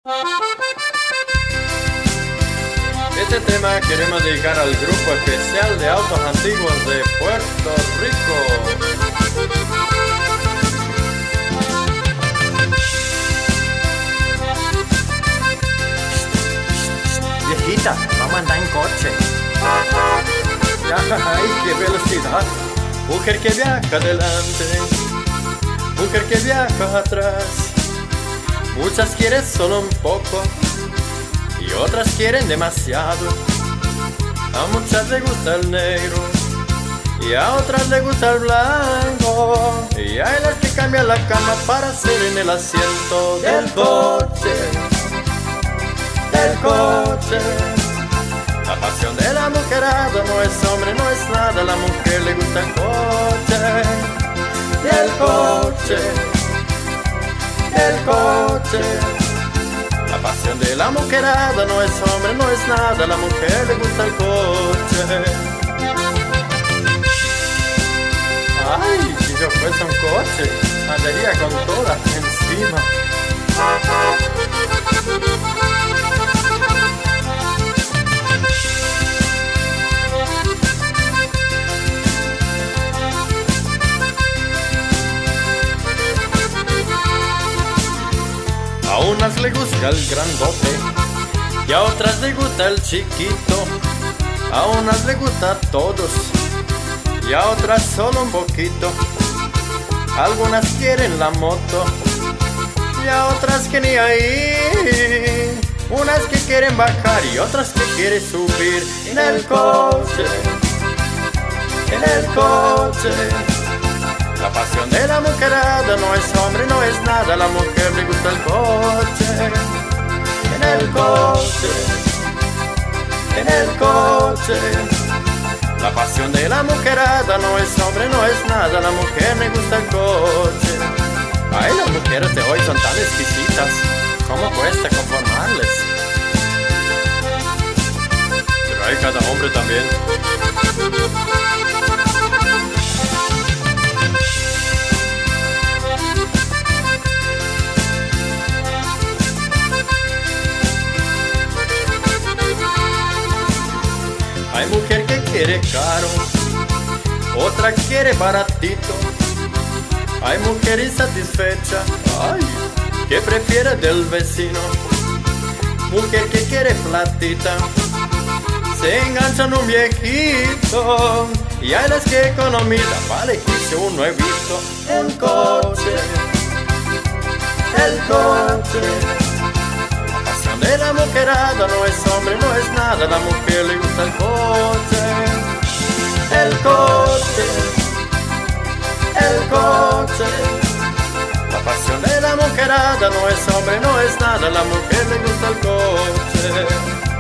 Este tema queremos dedicar al grupo especial de autos antiguos de Puerto Rico. Viejita, vamos a andar en coche. ¡Ay, qué velocidad! Mujer que viaja adelante, mujer que viaja atrás. Muchas quieren solo un poco y otras quieren demasiado. A muchas les gusta el negro y a otras les gusta el blanco. Y hay las que cambian la cama para hacer en el asiento del coche. Del coche. La pasión de la mujerada no es hombre, no es nada. A la mujer le gusta el coche. El coche. El coche. La pasión de la mujerada no es hombre, no es nada. A la mujer le gusta el coche. Ay, si yo fuese un coche, andaría con todas encima. A unas le gusta el grandote y a otras le gusta el chiquito. A unas le gusta a todos y a otras solo un poquito. Algunas quieren la moto y a otras que ni ahí. Unas que quieren bajar y otras que quieren subir en el coche. En el coche. La pasión de la mujerada no es hombre, no es nada. A la mujer le gusta el coche. En el coche. En el coche. La pasión de la mujerada no es hombre, no es nada. A la mujer le gusta el coche. Ay, las mujeres de hoy son tan exquisitas. ¿Cómo cuesta conformarles? Pero hay cada hombre también. Hay mujer que quiere caro, otra quiere baratito. Hay mujer insatisfecha, ay, que prefiere del vecino. Mujer que quiere platita, se engancha en un viejito. Y hay las que economizan para elegirse un nuevito. El coche, el coche. De la mujerada no es hombre, no es nada. A la mujer le gusta el coche. El coche. El coche. La pasión de la mujerada no es hombre, no es nada. A la mujer le gusta el coche.